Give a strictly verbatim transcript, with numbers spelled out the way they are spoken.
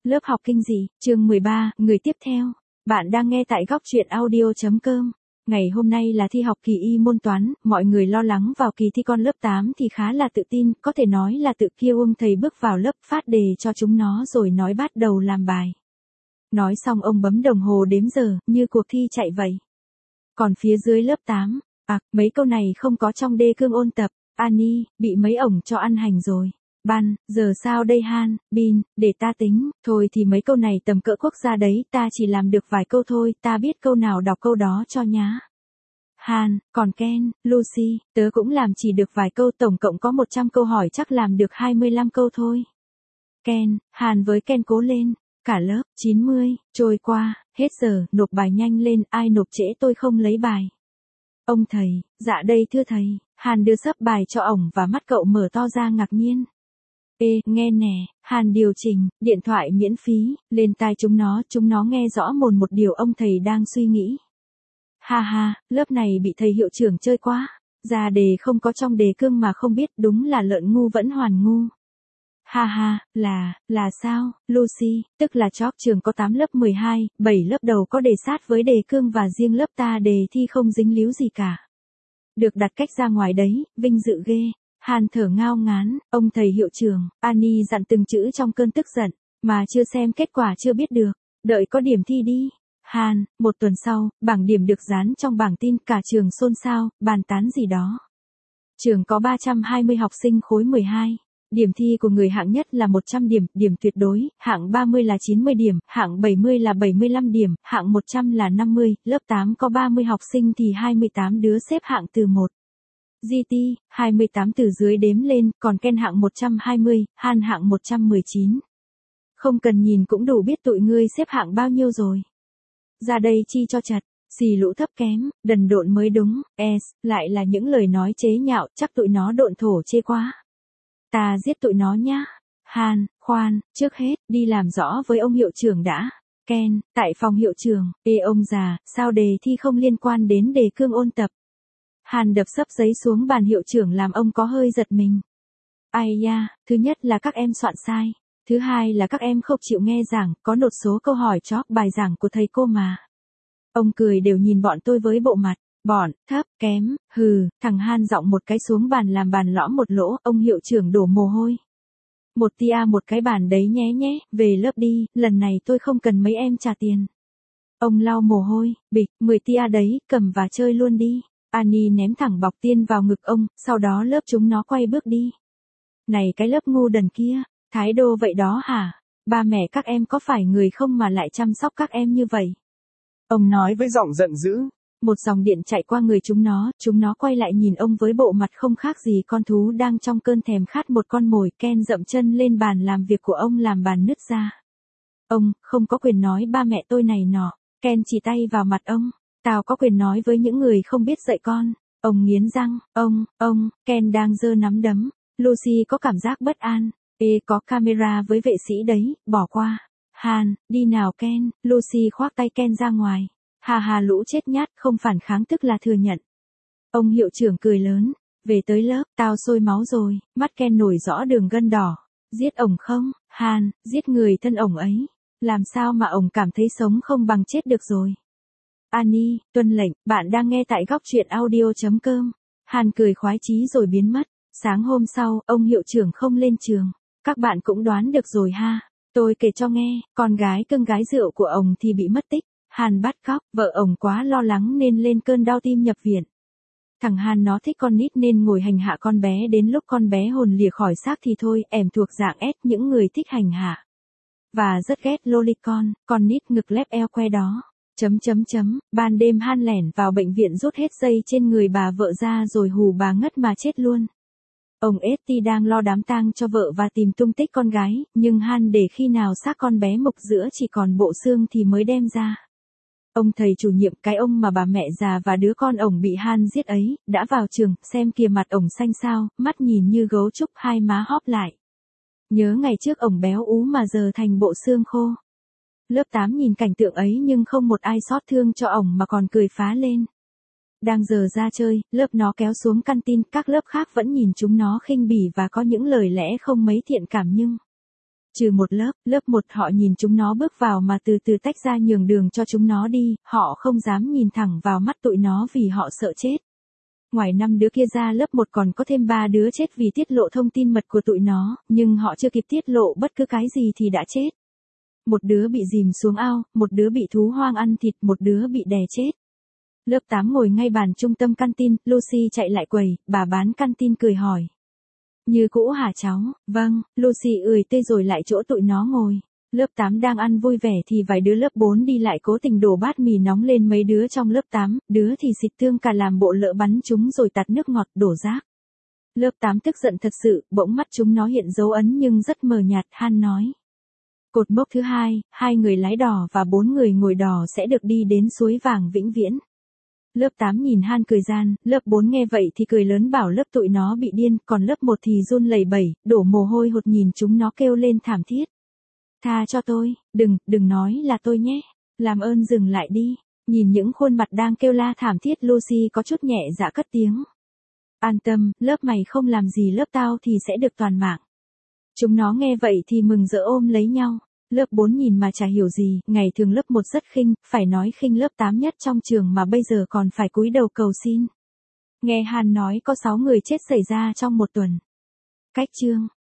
Lớp học kinh dị, chương mười ba, người tiếp theo. Bạn đang nghe tại góc truyện audio chấm com. Ngày hôm nay là thi học kỳ y môn toán, mọi người lo lắng vào kỳ thi con lớp tám thì khá là tự tin, có thể nói là tự kiêu ung. Thầy bước vào lớp phát đề cho chúng nó rồi nói bắt đầu làm bài. Nói xong ông bấm đồng hồ đếm giờ, như cuộc thi chạy vậy. Còn phía dưới lớp tám, à, mấy câu này không có trong đề cương ôn tập. Annie, bị mấy ổng cho ăn hành rồi. Ban, giờ sao đây Han, Bin, để ta tính, thôi thì mấy câu này tầm cỡ quốc gia đấy, ta chỉ làm được vài câu thôi, ta biết câu nào đọc câu đó cho nhá. Han, còn Ken, Lucy, tớ cũng làm chỉ được vài câu, tổng cộng có một trăm câu hỏi chắc làm được hai mươi lăm câu thôi. Ken, Han với Ken cố lên, cả lớp, chín mươi, trôi qua, hết giờ, nộp bài nhanh lên, ai nộp trễ tôi không lấy bài. Ông thầy, dạ đây thưa thầy, Han đưa sấp bài cho ổng và mắt cậu mở to ra ngạc nhiên. Ê, nghe nè, Han điều chỉnh, điện thoại miễn phí, lên tai chúng nó, chúng nó nghe rõ mồn một điều ông thầy đang suy nghĩ. Ha ha, lớp này bị thầy hiệu trưởng chơi quá, ra đề không có trong đề cương mà không biết, đúng là lợn ngu vẫn hoàn ngu. Ha ha, là, là sao, Lucy, tức là chóp trường có tám lớp mười hai, bảy lớp đầu có đề sát với đề cương và riêng lớp ta đề thi không dính líu gì cả. Được đặt cách ra ngoài đấy, vinh dự ghê. Han thở ngao ngán, ông thầy hiệu trưởng, Annie dặn từng chữ trong cơn tức giận, mà chưa xem kết quả chưa biết được, đợi có điểm thi đi. Han, một tuần sau, bảng điểm được dán trong bảng tin, cả trường xôn xao, bàn tán gì đó. Trường có ba trăm hai mươi học sinh khối mười hai. Điểm thi của người hạng nhất là một trăm điểm, điểm tuyệt đối, hạng ba mươi là chín mươi điểm, hạng bảy mươi là bảy mươi lăm điểm, hạng một trăm là năm mươi, lớp tám có ba mươi học sinh thì hai mươi tám đứa xếp hạng từ một. giê tê, hai mươi tám từ dưới đếm lên, còn Ken hạng một trăm hai mươi, Han hạng một trăm mười chín. Không cần nhìn cũng đủ biết tụi ngươi xếp hạng bao nhiêu rồi. Ra đây chi cho chật, xì lũ thấp kém, đần độn mới đúng, es, lại là những lời nói chế nhạo, chắc tụi nó độn thổ chê quá. Ta giết tụi nó nhá. Han, khoan, trước hết, đi làm rõ với ông hiệu trưởng đã. Ken, tại phòng hiệu trưởng, ê ông già, sao đề thi không liên quan đến đề cương ôn tập. Han đập xấp giấy xuống bàn hiệu trưởng làm ông có hơi giật mình. Ai da, thứ nhất là các em soạn sai. Thứ hai là các em không chịu nghe giảng, có nốt số câu hỏi chóp bài giảng của thầy cô mà. Ông cười đều nhìn bọn tôi với bộ mặt, bọn, thấp, kém, hừ, thằng Han giọng một cái xuống bàn làm bàn lõm một lỗ, ông hiệu trưởng đổ mồ hôi. Một tia một cái bàn đấy nhé nhé, về lớp đi, lần này tôi không cần mấy em trả tiền. Ông lau mồ hôi, bịch, mười tia đấy, cầm và chơi luôn đi. Annie ném thẳng bọc tiên vào ngực ông, sau đó lớp chúng nó quay bước đi. Này cái lớp ngu đần kia, thái độ vậy đó hả? Ba mẹ các em có phải người không mà lại chăm sóc các em như vậy? Ông nói với giọng giận dữ. Một dòng điện chạy qua người chúng nó, chúng nó quay lại nhìn ông với bộ mặt không khác gì con thú đang trong cơn thèm khát một con mồi. Ken dậm chân lên bàn làm việc của ông làm bàn nứt ra. Ông, không có quyền nói ba mẹ tôi này nọ. Ken chỉ tay vào mặt ông. Tao có quyền nói với những người không biết dạy con. Ông nghiến răng, ông, ông, Ken đang giơ nắm đấm. Lucy có cảm giác bất an. Ê có camera với vệ sĩ đấy, bỏ qua. Han, đi nào Ken, Lucy khoác tay Ken ra ngoài. Hà hà lũ chết nhát, không phản kháng tức là thừa nhận. Ông hiệu trưởng cười lớn, về tới lớp, tao sôi máu rồi, mắt Ken nổi rõ đường gân đỏ. Giết ổng không, Han, giết người thân ổng ấy. Làm sao mà ổng cảm thấy sống không bằng chết được rồi. Annie, tuân lệnh, bạn đang nghe tại góc truyện audio chấm com. Han cười khoái chí rồi biến mất. Sáng hôm sau, ông hiệu trưởng không lên trường. Các bạn cũng đoán được rồi ha. Tôi kể cho nghe, con gái cưng gái rượu của ông thì bị mất tích. Han bắt cóc, vợ ông quá lo lắng nên lên cơn đau tim nhập viện. Thằng Han nó thích con nít nên ngồi hành hạ con bé, đến lúc con bé hồn lìa khỏi xác thì thôi, em thuộc dạng S những người thích hành hạ. Và rất ghét lolicon, con nít ngực lép eo que đó. Chấm chấm chấm, ban đêm Han lẻn vào bệnh viện rút hết dây trên người bà vợ ra rồi hù bà ngất mà chết luôn. Ông ét tê đang lo đám tang cho vợ và tìm tung tích con gái, nhưng Han để khi nào xác con bé mục giữa chỉ còn bộ xương thì mới đem ra. Ông thầy chủ nhiệm, cái ông mà bà mẹ già và đứa con ổng bị Han giết ấy, đã vào trường, xem kìa mặt ổng xanh xao, mắt nhìn như gấu trúc, hai má hóp lại. Nhớ ngày trước ổng béo ú mà giờ thành bộ xương khô. Lớp tám nhìn cảnh tượng ấy nhưng không một ai xót thương cho ổng mà còn cười phá lên. Đang giờ ra chơi, lớp nó kéo xuống căn tin, các lớp khác vẫn nhìn chúng nó khinh bỉ và có những lời lẽ không mấy thiện cảm nhưng Trừ một lớp, lớp một họ nhìn chúng nó bước vào mà từ từ tách ra nhường đường cho chúng nó đi, họ không dám nhìn thẳng vào mắt tụi nó vì họ sợ chết. Ngoài năm đứa kia ra lớp một còn có thêm ba đứa chết vì tiết lộ thông tin mật của tụi nó, nhưng họ chưa kịp tiết lộ bất cứ cái gì thì đã chết. Một đứa bị dìm xuống ao, một đứa bị thú hoang ăn thịt, một đứa bị đè chết. Lớp tám ngồi ngay bàn trung tâm canteen, Lucy chạy lại quầy, bà bán canteen cười hỏi. Như cũ hả cháu? Vâng, Lucy ười tê rồi lại chỗ tụi nó ngồi. Lớp tám đang ăn vui vẻ thì vài đứa lớp bốn đi lại cố tình đổ bát mì nóng lên mấy đứa trong lớp tám, đứa thì xịt tương cả làm bộ lỡ bắn chúng rồi tạt nước ngọt đổ rác. Lớp tám tức giận thật sự, bỗng mắt chúng nó hiện dấu ấn nhưng rất mờ nhạt, Han nói. Cột mốc thứ hai, hai người lái đò và bốn người ngồi đò sẽ được đi đến suối vàng vĩnh viễn. Lớp tám nhìn Han cười gian, lớp bốn nghe vậy thì cười lớn bảo lớp tụi nó bị điên, còn lớp một thì run lẩy bẩy, đổ mồ hôi hột nhìn chúng nó kêu lên thảm thiết. Tha cho tôi, đừng, đừng nói là tôi nhé, làm ơn dừng lại đi. Nhìn những khuôn mặt đang kêu la thảm thiết, Lucy có chút nhẹ dạ cất tiếng. An tâm, lớp mày không làm gì lớp tao thì sẽ được toàn mạng. Chúng nó nghe vậy thì mừng rỡ ôm lấy nhau. Lớp bốn nhìn mà chả hiểu gì, ngày thường lớp một rất khinh, phải nói khinh lớp tám nhất trong trường mà bây giờ còn phải cúi đầu cầu xin. Nghe Han nói có sáu người chết xảy ra trong một tuần. Cách chương